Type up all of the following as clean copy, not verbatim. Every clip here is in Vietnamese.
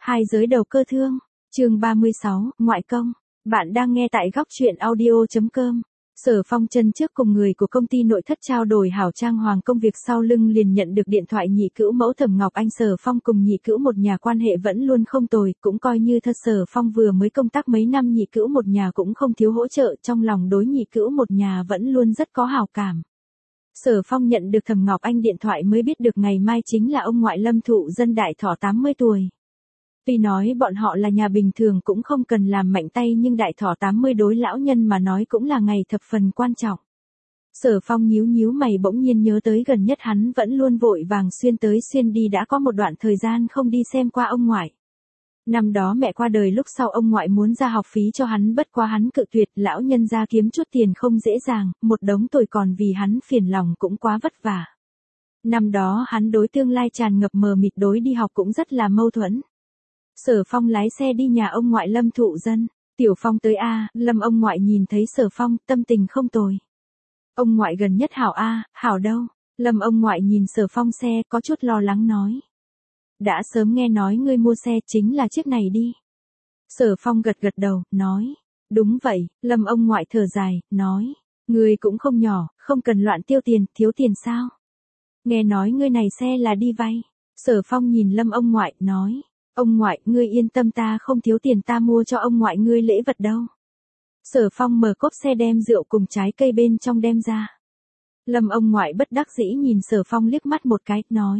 Hai giới đầu cơ thương, chương 36, ngoại công. Bạn đang nghe tại góc truyện audio.com. Sở Phong chân trước cùng người của công ty nội thất trao đổi hảo trang hoàng công việc sau lưng liền nhận được điện thoại nhị cữu mẫu Thẩm Ngọc Anh. Sở Phong cùng nhị cữu một nhà quan hệ vẫn luôn không tồi, cũng coi như thật. Sở Phong vừa mới công tác mấy năm, nhị cữu một nhà cũng không thiếu hỗ trợ, trong lòng đối nhị cữu một nhà vẫn luôn rất có hảo cảm. Sở Phong nhận được Thẩm Ngọc Anh điện thoại mới biết được ngày mai chính là ông ngoại Lâm Thụ Dân đại thọ 80 tuổi. Tuy nói bọn họ là nhà bình thường cũng không cần làm mạnh tay, nhưng đại thọ 80 đối lão nhân mà nói cũng là ngày thập phần quan trọng. Sở Phong nhíu nhíu mày, bỗng nhiên nhớ tới gần nhất hắn vẫn luôn vội vàng xuyên tới xuyên đi, đã có một đoạn thời gian không đi xem qua ông ngoại. Năm đó mẹ qua đời lúc sau ông ngoại muốn ra học phí cho hắn, bất quá hắn cự tuyệt, lão nhân ra kiếm chút tiền không dễ dàng, một đống tuổi còn vì hắn phiền lòng cũng quá vất vả. Năm đó hắn đối tương lai tràn ngập mờ mịt, đối đi học cũng rất là mâu thuẫn. Sở Phong lái xe đi nhà ông ngoại Lâm Thụ Dân. Tiểu Phong tới a. Lâm ông ngoại nhìn thấy Sở Phong, tâm tình không tồi. Ông ngoại gần nhất hảo a. Hảo đâu? Lâm ông ngoại nhìn Sở Phong xe, có chút lo lắng nói. Đã sớm nghe nói ngươi mua xe, chính là chiếc này đi. Sở Phong gật gật đầu, nói. Đúng vậy. Lâm ông ngoại thở dài, nói. Ngươi cũng không nhỏ, không cần loạn tiêu tiền, thiếu tiền sao? Nghe nói ngươi này xe là đi vay. Sở Phong nhìn Lâm ông ngoại, nói. Ông ngoại, ngươi yên tâm, ta không thiếu tiền, ta mua cho ông ngoại ngươi lễ vật đâu. Sở Phong mở cốp xe đem rượu cùng trái cây bên trong đem ra. Lâm ông ngoại bất đắc dĩ nhìn Sở Phong liếc mắt một cái, nói.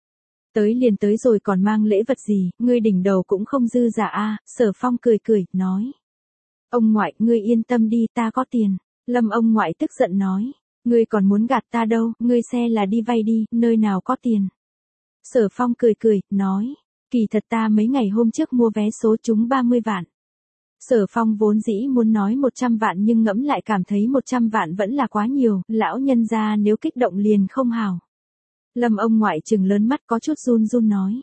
Tới liền tới rồi còn mang lễ vật gì, ngươi đỉnh đầu cũng không dư giả a. Sở Phong cười cười, nói. Ông ngoại, ngươi yên tâm đi, ta có tiền. Lâm ông ngoại tức giận nói. Ngươi còn muốn gạt ta đâu, ngươi xe là đi vay đi, nơi nào có tiền. Sở Phong cười cười, nói. Kỳ thật ta mấy ngày hôm trước mua vé số trúng 30 vạn. Sở Phong vốn dĩ muốn nói 100 vạn nhưng ngẫm lại cảm thấy 100 vạn vẫn là quá nhiều, lão nhân gia nếu kích động liền không hảo. Lâm ông ngoại trừng lớn mắt, có chút run run nói.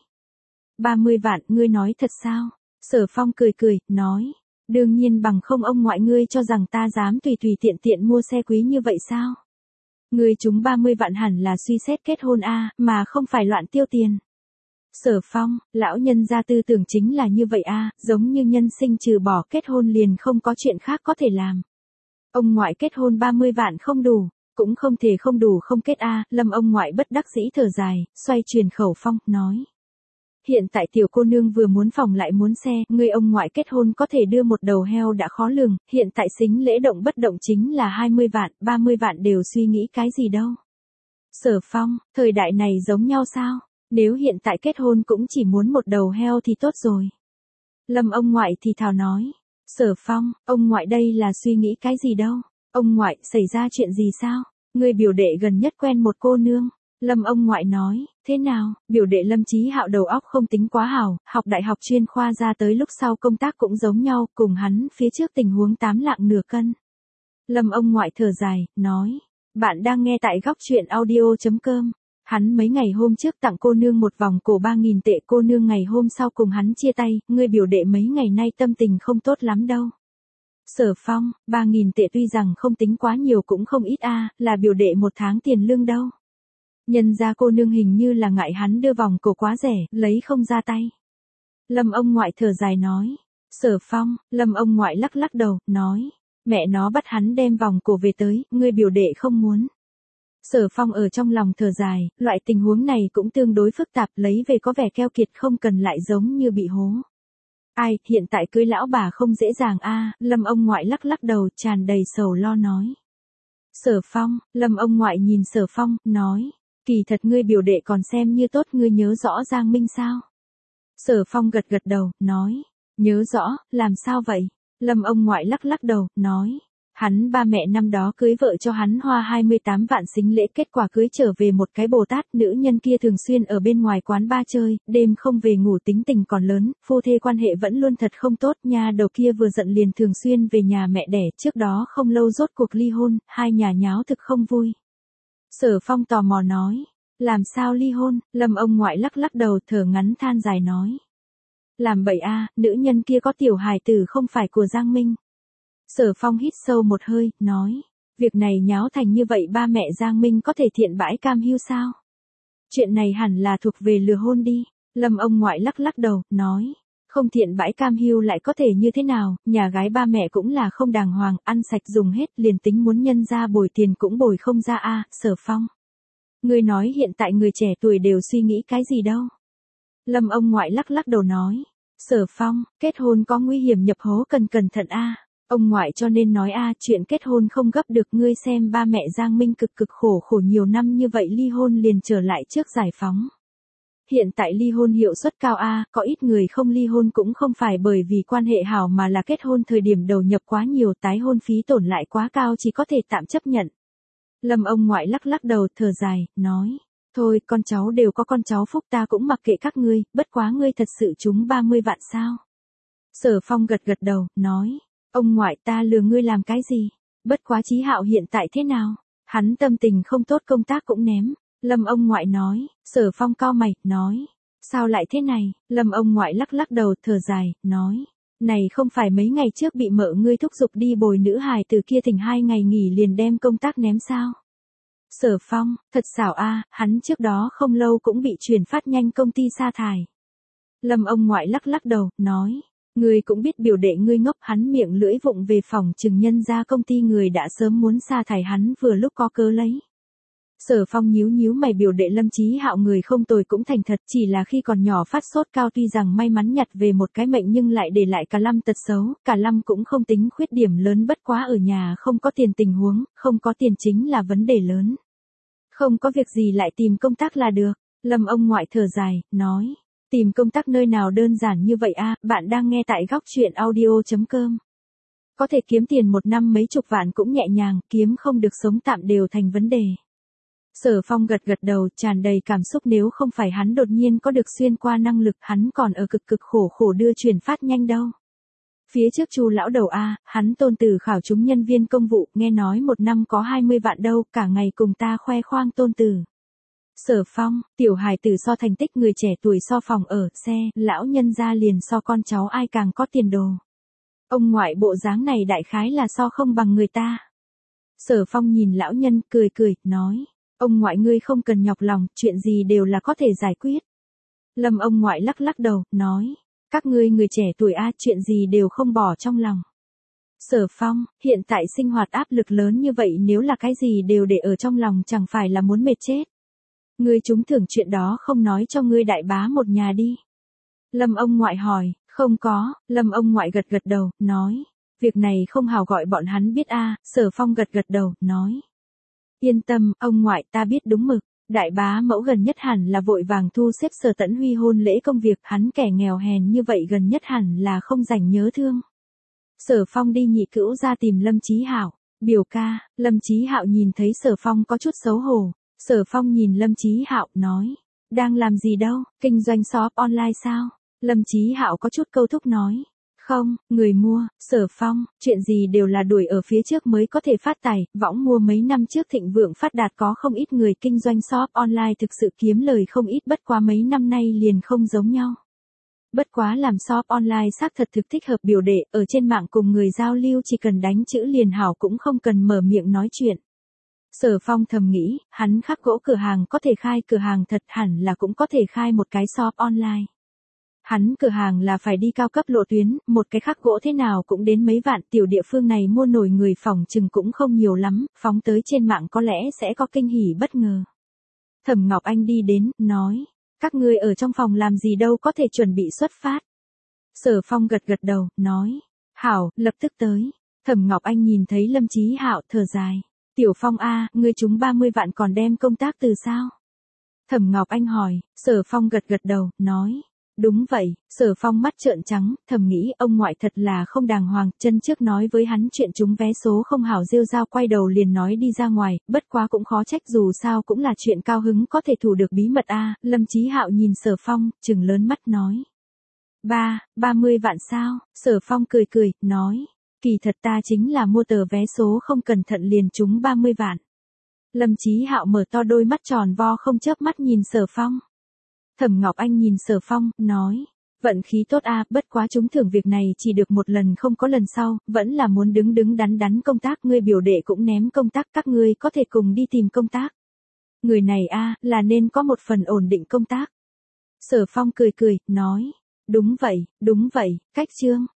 30 vạn, ngươi nói thật sao? Sở Phong cười cười, nói. Đương nhiên, bằng không ông ngoại ngươi cho rằng ta dám tùy tùy tiện tiện mua xe quý như vậy sao? Ngươi trúng 30 vạn hẳn là suy xét kết hôn a, mà không phải loạn tiêu tiền. Sở Phong, lão nhân gia tư tưởng chính là như vậy a, giống như nhân sinh trừ bỏ kết hôn liền không có chuyện khác có thể làm. Ông ngoại kết hôn 30 vạn không đủ, cũng không thể không đủ không kết a. Lâm ông ngoại bất đắc dĩ thở dài, xoay truyền khẩu Phong, nói. Hiện tại tiểu cô nương vừa muốn phòng lại muốn xe, người ông ngoại kết hôn có thể đưa một đầu heo đã khó lường, hiện tại xính lễ động bất động chính là 20 vạn, 30 vạn đều suy nghĩ cái gì đâu. Sở Phong, thời đại này giống nhau sao? Nếu hiện tại kết hôn cũng chỉ muốn một đầu heo thì tốt rồi. Lâm ông ngoại thì thào nói. Sở Phong, ông ngoại đây là suy nghĩ cái gì đâu? Ông ngoại, xảy ra chuyện gì sao? Người biểu đệ gần nhất quen một cô nương. Lâm ông ngoại nói, thế nào? Biểu đệ Lâm Chí Hạo đầu óc không tính quá hảo, học đại học chuyên khoa ra tới lúc sau công tác cũng giống nhau, cùng hắn phía trước tình huống 8 lạng nửa cân. Lâm ông ngoại thở dài, nói. Bạn đang nghe tại góc truyện audio.com. Hắn mấy ngày hôm trước tặng cô nương một vòng cổ 3.000 tệ, cô nương ngày hôm sau cùng hắn chia tay, người biểu đệ mấy ngày nay tâm tình không tốt lắm đâu. Sở Phong, 3.000 tệ tuy rằng không tính quá nhiều cũng không ít a, là biểu đệ một tháng tiền lương đâu. Nhân ra cô nương hình như là ngại hắn đưa vòng cổ quá rẻ, lấy không ra tay. Lâm ông ngoại thở dài nói. Sở Phong, Lâm ông ngoại lắc lắc đầu, nói. Mẹ nó bắt hắn đem vòng cổ về tới, người biểu đệ không muốn. Sở Phong ở trong lòng thở dài, loại tình huống này cũng tương đối phức tạp, lấy về có vẻ keo kiệt không cần lại giống như bị hố. Ai, hiện tại cưới lão bà không dễ dàng a. Lâm ông ngoại lắc lắc đầu, tràn đầy sầu lo nói. Sở Phong, Lâm ông ngoại nhìn Sở Phong, nói. Kỳ thật ngươi biểu đệ còn xem như tốt, ngươi nhớ rõ Giang Minh sao? Sở Phong gật gật đầu, nói. Nhớ rõ, làm sao vậy? Lâm ông ngoại lắc lắc đầu, nói. Hắn ba mẹ năm đó cưới vợ cho hắn hoa 28 vạn xính lễ, kết quả cưới trở về một cái Bồ Tát, nữ nhân kia thường xuyên ở bên ngoài quán bar chơi, đêm không về ngủ, tính tình còn lớn, phu thê quan hệ vẫn luôn thật không tốt, nha đầu kia vừa giận liền thường xuyên về nhà mẹ đẻ, trước đó không lâu rốt cuộc ly hôn, hai nhà nháo thực không vui. Sở Phong tò mò nói, làm sao ly hôn? Lâm ông ngoại lắc lắc đầu, thở ngắn than dài nói. Làm bậy a, nữ nhân kia có tiểu hài tử không phải của Giang Minh. Sở Phong hít sâu một hơi, nói. Việc này nháo thành như vậy, ba mẹ Giang Minh có thể thiện bãi cam hưu sao? Chuyện này hẳn là thuộc về lừa hôn đi. Lâm ông ngoại lắc lắc đầu, nói. Không thiện bãi cam hưu lại có thể như thế nào, nhà gái ba mẹ cũng là không đàng hoàng, ăn sạch dùng hết, liền tính muốn nhân ra bồi tiền cũng bồi không ra a. Sở Phong. Ngươi nói hiện tại người trẻ tuổi đều suy nghĩ cái gì đâu. Lâm ông ngoại lắc lắc đầu nói. Sở Phong, kết hôn có nguy hiểm nhập hố cần cẩn thận a. Ông ngoại cho nên nói a, chuyện kết hôn không gấp được, ngươi xem ba mẹ Giang Minh cực cực khổ khổ nhiều năm như vậy ly hôn liền trở lại trước giải phóng. Hiện tại ly hôn hiệu suất cao a, có ít người không ly hôn cũng không phải bởi vì quan hệ hảo mà là kết hôn thời điểm đầu nhập quá nhiều, tái hôn phí tổn lại quá cao, chỉ có thể tạm chấp nhận. Lâm ông ngoại lắc lắc đầu thở dài, nói. Thôi, con cháu đều có con cháu phúc, ta cũng mặc kệ các ngươi, bất quá ngươi thật sự trúng 30 vạn sao. Sở Phong gật gật đầu, nói. Ông ngoại, ta lừa ngươi làm cái gì? Bất quá Chí Hạo hiện tại thế nào? Hắn tâm tình không tốt, công tác cũng ném. Lâm ông ngoại nói. Sở Phong cau mày, nói. Sao lại thế này? Lâm ông ngoại lắc lắc đầu thở dài, nói. Này không phải mấy ngày trước bị mợ ngươi thúc giục đi bồi nữ hài từ kia thỉnh 2 ngày nghỉ liền đem công tác ném sao? Sở Phong, thật xảo a, hắn trước đó không lâu cũng bị chuyển phát nhanh công ty sa thải. Lâm ông ngoại lắc lắc đầu, nói. Ngươi cũng biết biểu đệ ngươi ngốc, hắn miệng lưỡi vụng về phòng chừng nhân ra công ty người đã sớm muốn sa thải hắn vừa lúc có cớ lấy. Sở Phong nhíu nhíu mày, biểu đệ Lâm Chí Hạo người không tồi cũng thành thật, chỉ là khi còn nhỏ phát sốt cao, tuy rằng may mắn nhặt về một cái mệnh nhưng lại để lại cả lâm tật xấu, cả lâm cũng không tính khuyết điểm lớn, bất quá ở nhà không có tiền, tình huống không có tiền chính là vấn đề lớn. Không có việc gì lại tìm công tác là được. Lâm ông ngoại thở dài, nói. Tìm công tác nơi nào đơn giản như vậy a, bạn đang nghe tại góc chuyện audio.com. Có thể kiếm tiền một năm mấy chục vạn cũng nhẹ nhàng, kiếm không được sống tạm đều thành vấn đề. Sở Phong gật gật đầu, tràn đầy cảm xúc, nếu không phải hắn đột nhiên có được xuyên qua năng lực, hắn còn ở cực cực khổ khổ đưa chuyển phát nhanh đâu. Phía trước Chu lão đầu a, hắn tôn tử khảo trúng nhân viên công vụ, nghe nói một năm có 20 vạn đâu, cả ngày cùng ta khoe khoang tôn tử. Sở Phong, tiểu hài tử so thành tích, người trẻ tuổi so phòng ở, xe, lão nhân gia liền so con cháu ai càng có tiền đồ. Ông ngoại bộ dáng này đại khái là so không bằng người ta. Sở Phong nhìn lão nhân, cười cười, nói. Ông ngoại ngươi không cần nhọc lòng, chuyện gì đều là có thể giải quyết. Lâm ông ngoại lắc lắc đầu, nói. Các ngươi người trẻ tuổi a, chuyện gì đều không bỏ trong lòng. Sở Phong, hiện tại sinh hoạt áp lực lớn như vậy, nếu là cái gì đều để ở trong lòng chẳng phải là muốn mệt chết. Ngươi trúng thưởng chuyện đó không nói cho ngươi đại bá một nhà đi. Lâm ông ngoại hỏi, không có. Lâm ông ngoại gật gật đầu, nói. Việc này không hào gọi bọn hắn biết a. Sở Phong gật gật đầu, nói. Yên tâm, ông ngoại, ta biết đúng mực. Đại bá mẫu gần nhất hẳn là vội vàng thu xếp Sở Tẫn Huy hôn lễ công việc, hắn kẻ nghèo hèn như vậy gần nhất hẳn là không rảnh nhớ thương. Sở Phong đi nhị cữu ra tìm Lâm Chí Hạo. Biểu ca. Lâm Chí Hạo nhìn thấy Sở Phong có chút xấu hổ. Sở Phong nhìn Lâm Chí Hạo, nói. Đang làm gì đâu, kinh doanh shop online sao? Lâm Chí Hạo có chút câu thúc nói. Không, người mua. Sở Phong, chuyện gì đều là đuổi ở phía trước mới có thể phát tài, võng mua mấy năm trước thịnh vượng phát đạt, có không ít người kinh doanh shop online thực sự kiếm lời không ít, bất quá mấy năm nay liền không giống nhau. Bất quá làm shop online xác thật thực thích hợp biểu đệ, ở trên mạng cùng người giao lưu chỉ cần đánh chữ liền hảo, cũng không cần mở miệng nói chuyện. Sở Phong thầm nghĩ, hắn khắc gỗ cửa hàng có thể khai cửa hàng thật, hẳn là cũng có thể khai một cái shop online. Hắn cửa hàng là phải đi cao cấp lộ tuyến, một cái khắc gỗ thế nào cũng đến mấy vạn, tiểu địa phương này mua nổi người phỏng chừng cũng không nhiều lắm, phóng tới trên mạng có lẽ sẽ có kinh hỉ bất ngờ. Thẩm Ngọc Anh đi đến, nói, các ngươi ở trong phòng làm gì đâu, có thể chuẩn bị xuất phát. Sở Phong gật gật đầu, nói, hảo, lập tức tới. Thẩm Ngọc Anh nhìn thấy Lâm Chí Hạo thở dài. Tiểu Phong a, ngươi trúng 30 vạn còn đem công tác từ sao? Thẩm Ngọc Anh hỏi. Sở Phong gật gật đầu, nói. Đúng vậy. Sở Phong mắt trợn trắng, thầm nghĩ ông ngoại thật là không đàng hoàng, chân trước nói với hắn chuyện trúng vé số không hảo, rêu rao quay đầu liền nói đi ra ngoài, bất quá cũng khó trách, dù sao cũng là chuyện cao hứng, có thể thủ được bí mật a. Lâm Chí Hạo nhìn Sở Phong, trừng lớn mắt nói. 30 vạn sao? Sở Phong cười cười, nói. Kỳ thật ta chính là mua tờ vé số không cẩn thận liền trúng 30 vạn. Lâm Chí Hạo mở to đôi mắt tròn vo không chớp mắt nhìn Sở Phong. Thẩm Ngọc Anh nhìn Sở Phong, nói. Vận khí tốt a, bất quá trúng thưởng việc này chỉ được một lần, không có lần sau, vẫn là muốn đứng đứng đắn đắn công tác, ngươi biểu đệ cũng ném công tác, các ngươi có thể cùng đi tìm công tác. Người này a, là nên có một phần ổn định công tác. Sở Phong cười cười, nói. Đúng vậy, cách Trương.